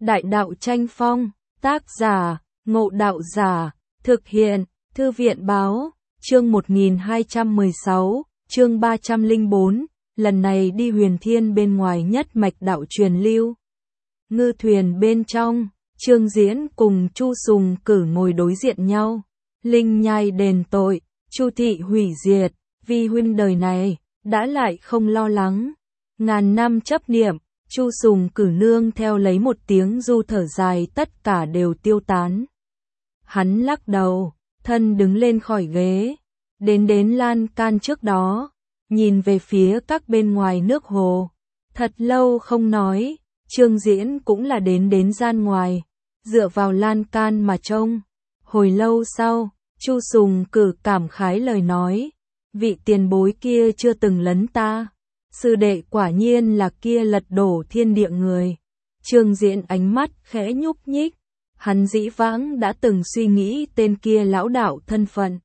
Đại đạo tranh phong, tác giả, Ngộ Đạo Giả, thực hiện, Thư viện báo, chương 1216, chương 304, lần này đi Huyền Thiên bên ngoài nhất mạch đạo truyền lưu. Ngư thuyền bên trong, Trương Diễn cùng Chu Sùng Cử ngồi đối diện nhau. Linh nhai đền tội, Chu thị hủy diệt, vi huynh đời này, đã lại không lo lắng. Ngàn năm chấp niệm, Chu Sùng Cử nương theo lấy một tiếng du thở dài, tất cả đều tiêu tán. Hắn lắc đầu, thân đứng lên khỏi ghế, đến lan can trước đó, nhìn về phía các bên ngoài nước hồ. Thật lâu không nói, Trương Diễn cũng là đến gian ngoài, dựa vào lan can mà trông. Hồi lâu sau, Chu Sùng Cử cảm khái lời nói, vị tiền bối kia chưa từng lấn ta. Sư đệ quả nhiên là kia lật đổ thiên địa người. Trương Diễn ánh mắt khẽ nhúc nhích, hắn dĩ vãng đã từng suy nghĩ tên kia lão đạo thân phận.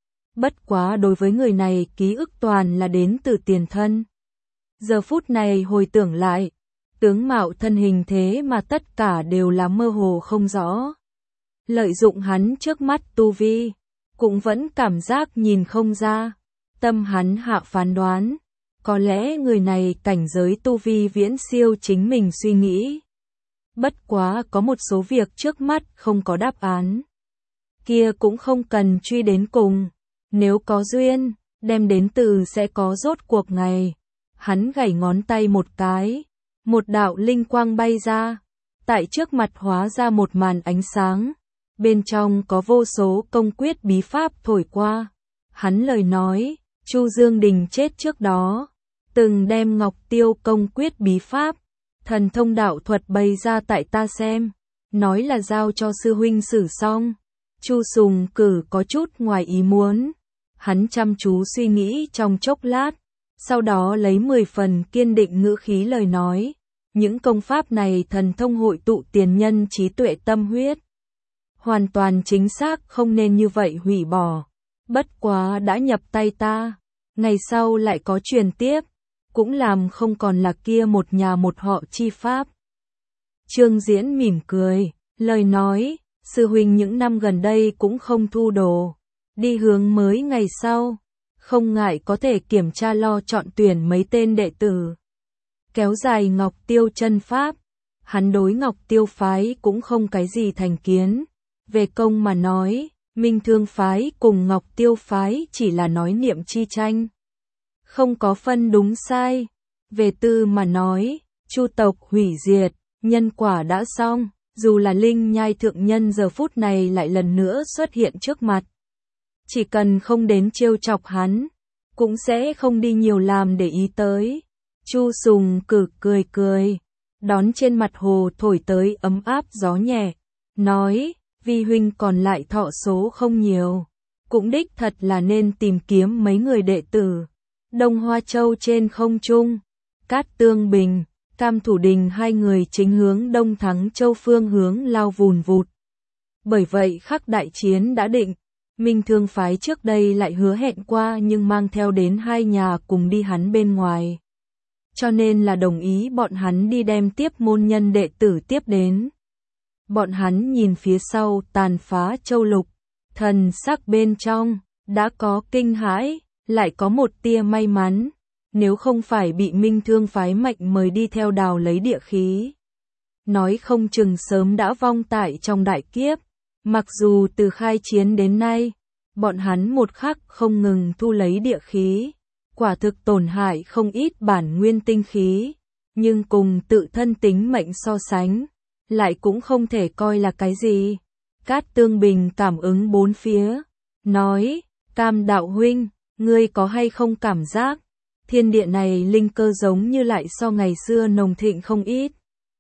Bất quá đối với người này ký ức toàn là đến từ tiền thân. Giờ phút này hồi tưởng lại, tướng mạo thân hình thế mà tất cả đều là mơ hồ không rõ. Lợi dụng hắn trước mắt tu vi, cũng vẫn cảm giác nhìn không ra. Tâm hắn hạ phán đoán, có lẽ người này cảnh giới tu vi viễn siêu chính mình suy nghĩ. Bất quá có một số việc trước mắt không có đáp án. Kia cũng không cần truy đến cùng. Nếu có duyên, đem đến từ sẽ có rốt cuộc ngày. Hắn gảy ngón tay một cái. Một đạo linh quang bay ra. Tại trước mặt hóa ra một màn ánh sáng. Bên trong có vô số công quyết bí pháp thổi qua. Hắn lời nói, Chu Dương Đình chết trước đó. Từng đem Ngọc Tiêu công quyết bí pháp, thần thông đạo thuật bày ra tại ta xem, nói là giao cho sư huynh xử xong. Chu Sùng Cử có chút ngoài ý muốn, hắn chăm chú suy nghĩ trong chốc lát, sau đó lấy 10 phần kiên định ngữ khí lời nói, những công pháp này thần thông hội tụ tiền nhân trí tuệ tâm huyết. Hoàn toàn chính xác không nên như vậy hủy bỏ, bất quá đã nhập tay ta, ngày sau lại có truyền tiếp. Cũng làm không còn là kia một nhà một họ chi pháp. Trương Diễn mỉm cười, lời nói, sư huynh những năm gần đây cũng không thu đồ, đi hướng mới ngày sau, không ngại có thể kiểm tra lo chọn tuyển mấy tên đệ tử. Kéo dài Ngọc Tiêu chân pháp, hắn đối Ngọc Tiêu phái cũng không cái gì thành kiến, về công mà nói, Minh Thương phái cùng Ngọc Tiêu phái chỉ là nói niệm chi tranh. Không có phân đúng sai. Về tư mà nói, Chu tộc hủy diệt, nhân quả đã xong, dù là Linh Nhai thượng nhân giờ phút này lại lần nữa xuất hiện trước mặt. Chỉ cần không đến trêu chọc hắn, cũng sẽ không đi nhiều làm để ý tới. Chu Sùng Cử cười, đón trên mặt hồ thổi tới ấm áp gió nhẹ, nói, vi huynh còn lại thọ số không nhiều, cũng đích thật là nên tìm kiếm mấy người đệ tử. Đông Hoa Châu trên không trung, Cát Tương Bình, Cam Thủ Đình hai người chính hướng Đông Thắng Châu phương hướng lao vùn vụt. Bởi vậy khắc đại chiến đã định, Minh Thương phái trước đây lại hứa hẹn qua nhưng mang theo đến hai nhà cùng đi hắn bên ngoài. Cho nên là đồng ý bọn hắn đi đem tiếp môn nhân đệ tử tiếp đến. Bọn hắn nhìn phía sau tàn phá châu lục, thần sắc bên trong, đã có kinh hãi. Lại có một tia may mắn, nếu không phải bị Minh Thương phái mệnh mời đi theo đào lấy địa khí. Nói không chừng sớm đã vong tại trong đại kiếp, mặc dù từ khai chiến đến nay, bọn hắn một khắc không ngừng thu lấy địa khí, quả thực tổn hại không ít bản nguyên tinh khí, nhưng cùng tự thân tính mệnh so sánh, lại cũng không thể coi là cái gì. Cát Tương Bình cảm ứng bốn phía, nói, Cam đạo huynh, ngươi có hay không cảm giác, thiên địa này linh cơ giống như lại so ngày xưa nồng thịnh không ít.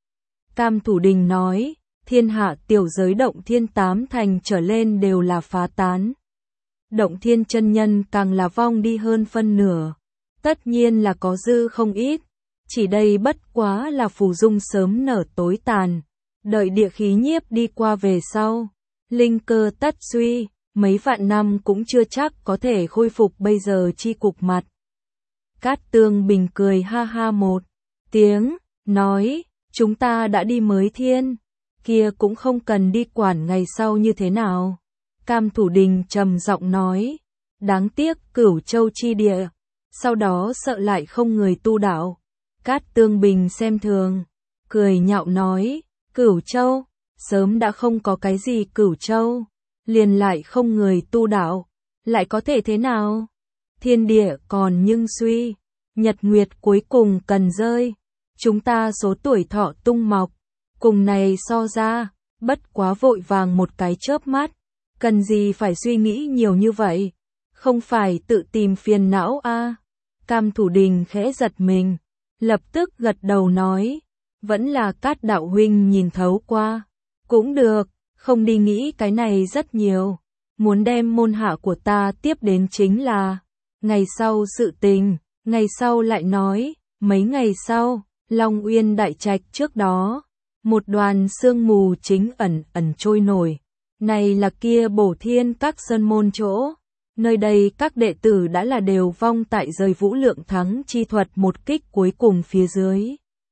Cam Thủ Đình nói, thiên hạ tiểu giới động thiên 8 thành trở lên đều là phá tán. Động thiên chân nhân càng là vong đi hơn phân nửa, tất nhiên là có dư không ít, chỉ đây bất quá là phù dung sớm nở tối tàn, đợi địa khí nhiếp đi qua về sau, linh cơ tất suy. Mấy vạn năm cũng chưa chắc có thể khôi phục bây giờ chi cục mặt. Cát Tương Bình cười ha ha một tiếng, nói, chúng ta đã đi mới thiên, kia cũng không cần đi quản ngày sau như thế nào. Cam Thủ Đình trầm giọng nói, đáng tiếc Cửu Châu chi địa, sau đó sợ lại không người tu đạo. Cát Tương Bình xem thường, cười nhạo nói, Cửu Châu, sớm đã không có cái gì Cửu Châu, liền lại không người tu đạo, lại có thể thế nào? Thiên địa còn nhưng suy, nhật nguyệt cuối cùng cần rơi, chúng ta số tuổi thọ tung mọc, cùng này so ra, bất quá vội vàng một cái chớp mắt, cần gì phải suy nghĩ nhiều như vậy, không phải tự tìm phiền não a? Cam Thủ Đình khẽ giật mình, lập tức gật đầu nói, vẫn là Cát đạo huynh nhìn thấu qua, cũng được, không đi nghĩ cái này rất nhiều, muốn đem môn hạ của ta tiếp đến chính là, ngày sau sự tình, ngày sau lại nói, mấy ngày sau, Long Uyên đại trạch trước đó, một đoàn sương mù chính ẩn ẩn trôi nổi, này là kia Bổ Thiên các sơn môn chỗ. Nơi đây các đệ tử đã là đều vong tại rời Vũ Lượng Thắng chi thuật một kích cuối cùng phía dưới.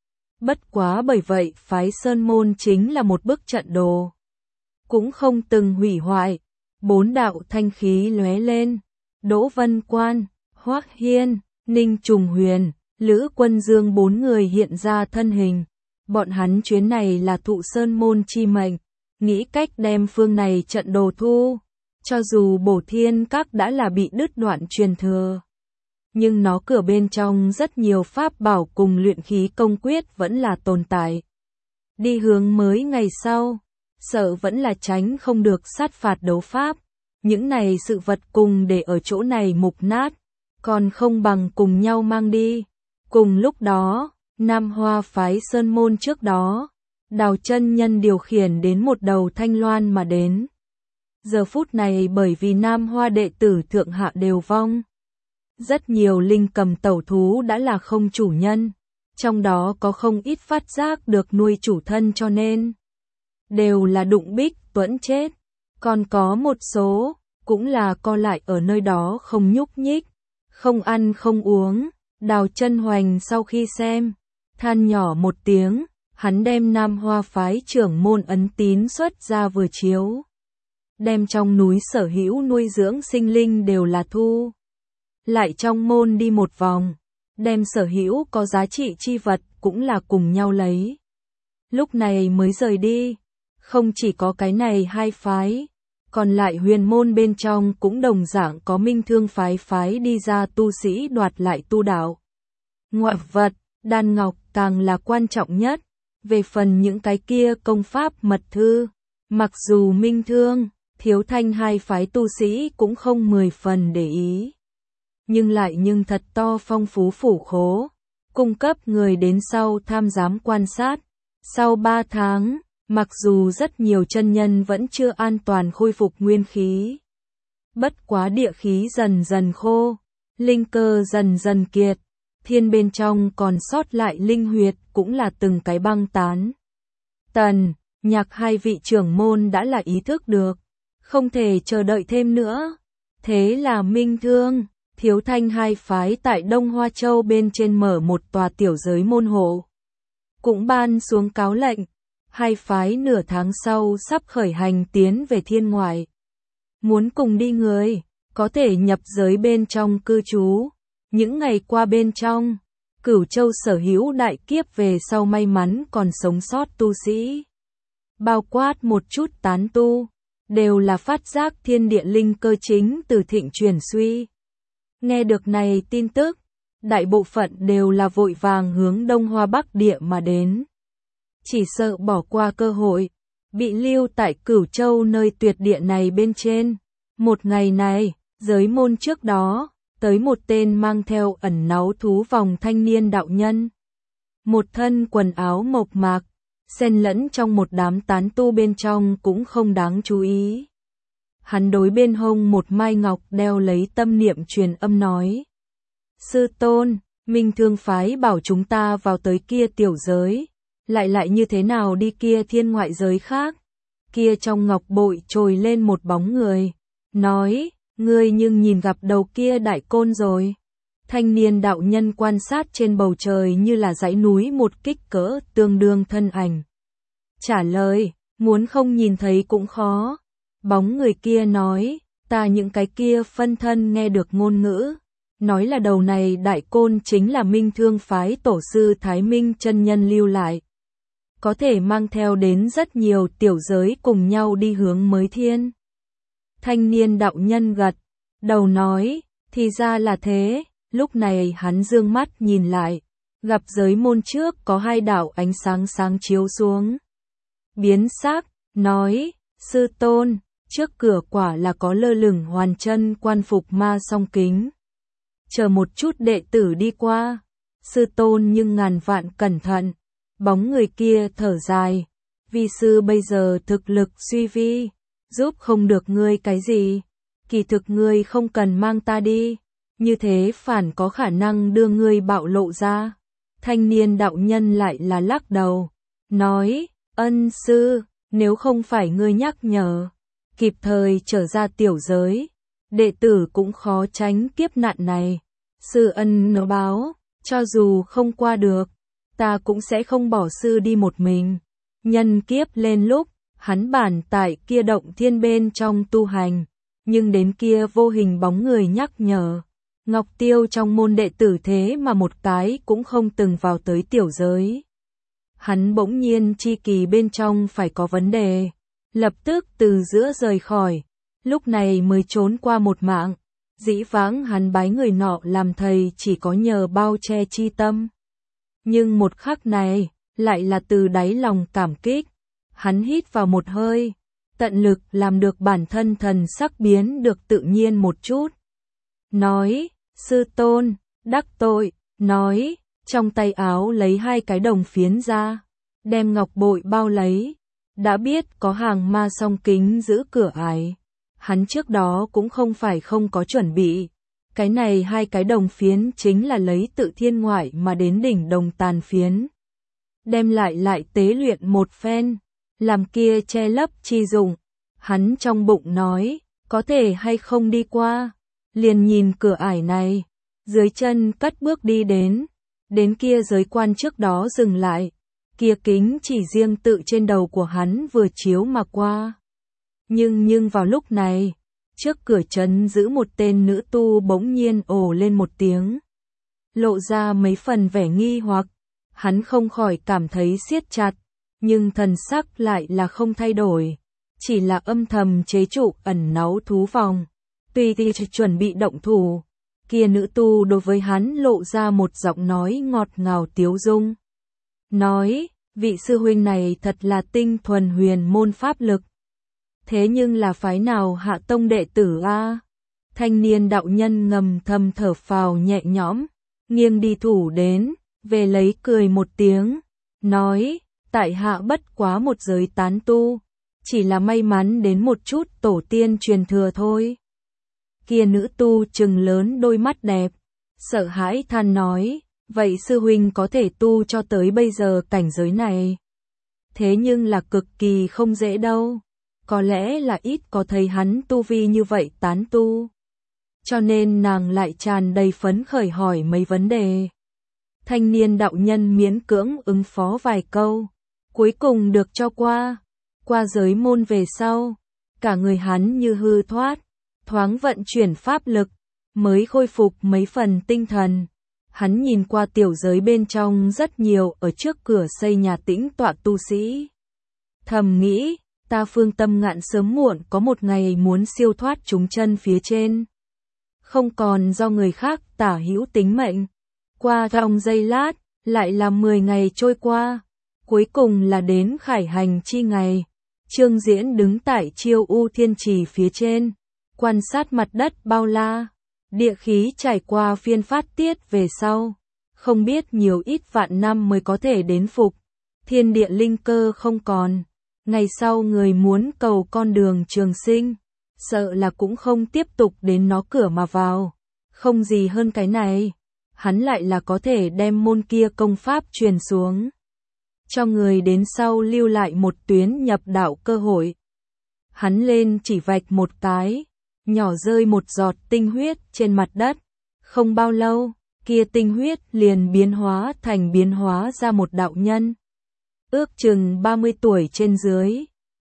Bất quá bởi vậy phái Sơn Môn chính là một bức trận đồ. Cũng không từng hủy hoại. 4 đạo thanh khí lóe lên. Đỗ Vân Quan, Hoắc Hiên, Ninh Trùng Huyền, Lữ Quân Dương 4 người hiện ra thân hình. Bọn hắn chuyến này là thụ Sơn Môn chi mệnh, nghĩ cách đem phương này trận đồ thu. Cho dù Bổ Thiên các đã là bị đứt đoạn truyền thừa, nhưng nó cửa bên trong rất nhiều pháp bảo cùng luyện khí công quyết vẫn là tồn tại. Đi hướng mới ngày sau, sợ vẫn là tránh không được sát phạt đấu pháp. Những này sự vật cùng để ở chỗ này mục nát, còn không bằng cùng nhau mang đi. Cùng lúc đó, Nam Hoa phái Sơn Môn trước đó, Đào Chân Nhân điều khiển đến một đầu thanh loan mà đến. Giờ phút này bởi vì Nam Hoa đệ tử thượng hạ đều vong, rất nhiều linh cầm tẩu thú đã là không chủ nhân, trong đó có không ít phát giác được nuôi chủ thân cho nên đều là đụng bích tuẫn chết, còn có một số cũng là co lại ở nơi đó không nhúc nhích, không ăn không uống. Đào Chân Hoành sau khi xem, than nhỏ một tiếng, hắn đem Nam Hoa phái trưởng môn ấn tín xuất ra vừa chiếu. Đem trong núi sở hữu nuôi dưỡng sinh linh đều là thu. Lại trong môn đi một vòng, đem sở hữu có giá trị chi vật cũng là cùng nhau lấy. Lúc này mới rời đi, không chỉ có cái này hai phái, còn lại huyền môn bên trong cũng đồng dạng có Minh Thương phái đi ra tu sĩ đoạt lại tu đạo. Ngoại vật, đan ngọc càng là quan trọng nhất, về phần những cái kia công pháp mật thư, mặc dù Minh Thương, Thiếu Thanh hai phái tu sĩ cũng không 10 phần để ý. Nhưng thật to phong phú phủ khố, cung cấp người đến sau tham giám quan sát. Sau 3 tháng, mặc dù rất nhiều chân nhân vẫn chưa an toàn khôi phục nguyên khí. Bất quá địa khí dần dần khô, linh cơ dần dần kiệt, thiên bên trong còn sót lại linh huyệt cũng là từng cái băng tán. Tần, Nhạc hai vị trưởng môn đã là ý thức được, không thể chờ đợi thêm nữa. Thế là Minh Thương, Thiếu Thanh hai phái tại Đông Hoa Châu bên trên mở một tòa tiểu giới môn hộ. Cũng ban xuống cáo lệnh, hai phái nửa tháng sau sắp khởi hành tiến về thiên ngoại. Muốn cùng đi người, có thể nhập giới bên trong cư trú. Những ngày qua bên trong, Cửu Châu sở hữu đại kiếp về sau may mắn còn sống sót tu sĩ. Bao quát một chút tán tu, đều là phát giác thiên địa linh cơ chính từ thịnh chuyển suy. Nghe được này tin tức, đại bộ phận đều là vội vàng hướng Đông Hoa Bắc địa mà đến. Chỉ sợ bỏ qua cơ hội, bị lưu tại Cửu Châu nơi tuyệt địa này bên trên. Một ngày này, giới môn trước đó, tới một tên mang theo ẩn náu thú vòng thanh niên đạo nhân. Một thân quần áo mộc mạc, xen lẫn trong một đám tán tu bên trong cũng không đáng chú ý. Hắn đối bên hông một mai ngọc đeo lấy tâm niệm truyền âm nói. Sư tôn, Minh Thương phái bảo chúng ta vào tới kia tiểu giới, lại như thế nào đi kia thiên ngoại giới khác. Kia trong ngọc bội trồi lên một bóng người, nói, ngươi nhưng nhìn gặp đầu kia đại côn rồi. Thanh niên đạo nhân quan sát trên bầu trời như là dãy núi một kích cỡ tương đương thân ảnh. Trả lời, muốn không nhìn thấy cũng khó. Bóng người kia nói, ta những cái kia phân thân nghe được ngôn ngữ, nói là đầu này đại côn chính là Minh Thương phái tổ sư Thái Minh chân nhân lưu lại. Có thể mang theo đến rất nhiều tiểu giới cùng nhau đi hướng mới thiên. Thanh niên đạo nhân gật đầu nói, thì ra là thế. Lúc này hắn dương mắt nhìn lại, gặp giới môn trước có hai đạo ánh sáng sáng chiếu xuống. Biến sắc, nói, sư tôn, trước cửa quả là có lơ lửng hoàn chân quan phục ma song kính. Chờ một chút đệ tử đi qua. Sư tôn nhưng ngàn vạn cẩn thận. Bóng người kia thở dài, vi sư bây giờ thực lực suy vi, giúp không được ngươi cái gì. Kỳ thực ngươi không cần mang ta đi, như thế phản có khả năng đưa ngươi bạo lộ ra. Thanh niên đạo nhân lại là lắc đầu, nói, ân sư, nếu không phải ngươi nhắc nhở, kịp thời trở ra tiểu giới, đệ tử cũng khó tránh kiếp nạn này. Sư ân nó báo, cho dù không qua được, ta cũng sẽ không bỏ sư đi một mình. Nhân kiếp lên lúc, hắn bản tại kia động thiên bên trong tu hành, nhưng đến kia vô hình bóng người nhắc nhở. Ngọc Tiêu trong môn đệ tử thế mà một cái cũng không từng vào tới tiểu giới. Hắn bỗng nhiên chi kỳ bên trong phải có vấn đề, lập tức từ giữa rời khỏi, lúc này mới trốn qua một mạng. Dĩ vãng hắn bái người nọ làm thầy chỉ có nhờ bao che chi tâm. Nhưng một khắc này, lại là từ đáy lòng cảm kích. Hắn hít vào một hơi, tận lực làm được bản thân thần sắc biến được tự nhiên một chút. Nói, sư tôn, đắc tội, nói, trong tay áo lấy hai cái đồng phiến ra, đem ngọc bội bao lấy. Đã biết có hàng ma song kính giữ cửa ải, hắn trước đó cũng không phải không có chuẩn bị. Cái này hai cái đồng phiến chính là lấy tự thiên ngoại mà đến đỉnh đồng tàn phiến. Đem lại tế luyện một phen, làm kia che lấp chi dụng. Hắn trong bụng nói, có thể hay không đi qua, liền nhìn cửa ải này, dưới chân cất bước đi đến kia giới quan trước đó dừng lại, kia kính chỉ riêng tự trên đầu của hắn vừa chiếu mà qua. Nhưng vào lúc này, trước cửa trấn giữ một tên nữ tu bỗng nhiên ồ lên một tiếng, lộ ra mấy phần vẻ nghi hoặc. Hắn không khỏi cảm thấy siết chặt, nhưng thần sắc lại là không thay đổi, chỉ là âm thầm chế trụ ẩn náu thú vòng, tùy thì chuẩn bị động thủ. Kia nữ tu đối với hắn lộ ra một giọng nói ngọt ngào tiếu dung, nói, vị sư huynh này thật là tinh thuần huyền môn pháp lực. Thế nhưng là phái nào hạ tông đệ tử a? Thanh niên đạo nhân ngầm thầm thở phào nhẹ nhõm, nghiêng đi thủ đến, về lấy cười một tiếng, nói, tại hạ bất quá một giới tán tu, chỉ là may mắn đến một chút tổ tiên truyền thừa thôi. Kia nữ tu trừng lớn đôi mắt đẹp, sợ hãi than nói, vậy sư huynh có thể tu cho tới bây giờ cảnh giới này. Thế nhưng là cực kỳ không dễ đâu, có lẽ là ít có thấy hắn tu vi như vậy tán tu. Cho nên nàng lại tràn đầy phấn khởi hỏi mấy vấn đề. Thanh niên đạo nhân miễn cưỡng ứng phó vài câu, cuối cùng được cho qua giới môn về sau, cả người hắn như hư thoát, thoáng vận chuyển pháp lực, mới khôi phục mấy phần tinh thần. Hắn nhìn qua tiểu giới bên trong rất nhiều ở trước cửa xây nhà tĩnh tọa tu sĩ. Thầm nghĩ, ta Phương Tâm Ngạn sớm muộn có một ngày muốn siêu thoát chúng chân phía trên. Không còn do người khác tả hữu tính mệnh. Qua trong giây lát, lại là 10 ngày trôi qua. Cuối cùng là đến khải hành chi ngày. Trương Diễn đứng tại Chiêu U Thiên Trì phía trên, quan sát mặt đất bao la. Địa khí trải qua phiên phát tiết về sau, không biết nhiều ít vạn năm mới có thể đến phục. Thiên địa linh cơ không còn, ngày sau người muốn cầu con đường trường sinh, sợ là cũng không tiếp tục đến nó cửa mà vào. Không gì hơn cái này, hắn lại là có thể đem môn kia công pháp truyền xuống, cho người đến sau lưu lại một tuyến nhập đạo cơ hội. Hắn lên chỉ vạch một cái, nhỏ rơi một giọt tinh huyết trên mặt đất. Không bao lâu, kia tinh huyết liền biến hóa ra một đạo nhân. Ước chừng 30 tuổi trên dưới,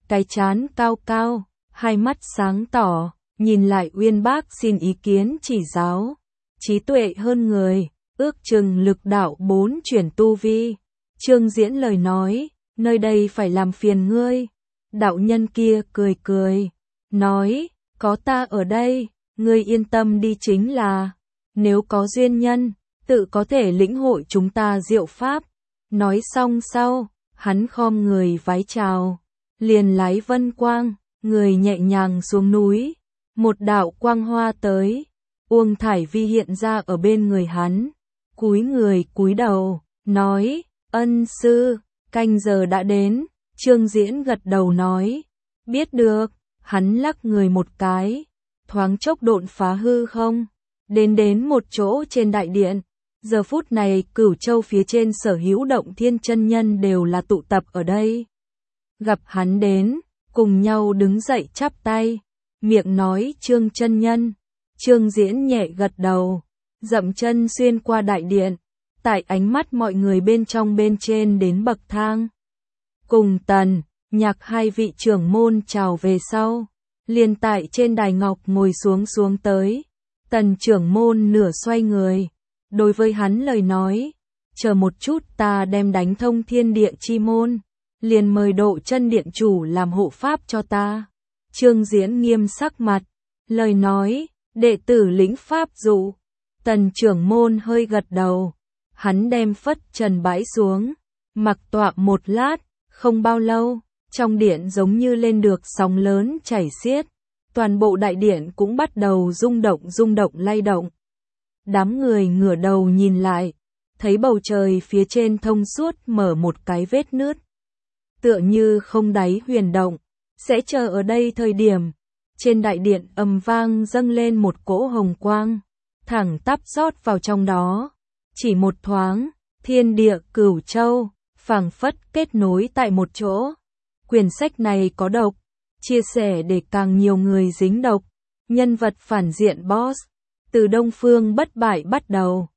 cái trán cao cao, hai mắt sáng tỏ, nhìn lại uyên bác xin ý kiến chỉ giáo, trí tuệ hơn người, ước chừng lực đạo 4 chuyển tu vi. Trương Diễn lời nói, nơi đây phải làm phiền ngươi. Đạo nhân kia cười cười, nói, có ta ở đây, ngươi yên tâm đi chính là, nếu có duyên nhân, tự có thể lĩnh hội chúng ta diệu pháp. Nói xong sau, hắn khom người vái chào, liền lái vân quang, người nhẹ nhàng xuống núi, một đạo quang hoa tới, Uông Thải Vi hiện ra ở bên người hắn, cúi người cúi đầu, nói, ân sư, canh giờ đã đến. Trương Diễn gật đầu nói, biết được. Hắn lắc người một cái, thoáng chốc độn phá hư không, đến một chỗ trên đại điện. Giờ phút này Cửu Châu phía trên sở hữu Động Thiên chân nhân đều là tụ tập ở đây. Gặp hắn đến, cùng nhau đứng dậy chắp tay, miệng nói Trương chân nhân. Trương Diễn nhẹ gật đầu, dậm chân xuyên qua đại điện, tại ánh mắt mọi người bên trong bên trên đến bậc thang. Cùng Tần, Nhạc hai vị trưởng môn chào về sau, liền tại trên đài ngọc ngồi xuống tới. Tần trưởng môn nửa xoay người, đối với hắn lời nói, chờ một chút ta đem đánh thông thiên địa chi môn, liền mời Độ Chân điện chủ làm hộ pháp cho ta. Trương Diễn nghiêm sắc mặt, lời nói, đệ tử lĩnh pháp dụ. Tần trưởng môn hơi gật đầu, hắn đem phất trần bãi xuống, mặc tọa một lát, không bao lâu, trong điện giống như lên được sóng lớn chảy xiết, toàn bộ đại điện cũng bắt đầu rung động lay động. Đám người ngửa đầu nhìn lại, thấy bầu trời phía trên thông suốt mở một cái vết nứt, tựa như không đáy huyền động, sẽ chờ ở đây thời điểm. Trên đại điện ầm vang dâng lên một cỗ hồng quang, thẳng tắp rót vào trong đó. Chỉ một thoáng, thiên địa Cửu Châu phảng phất kết nối tại một chỗ. Quyển sách này có độc, chia sẻ để càng nhiều người dính độc. Nhân vật phản diện boss, từ Đông Phương Bất Bại bắt đầu.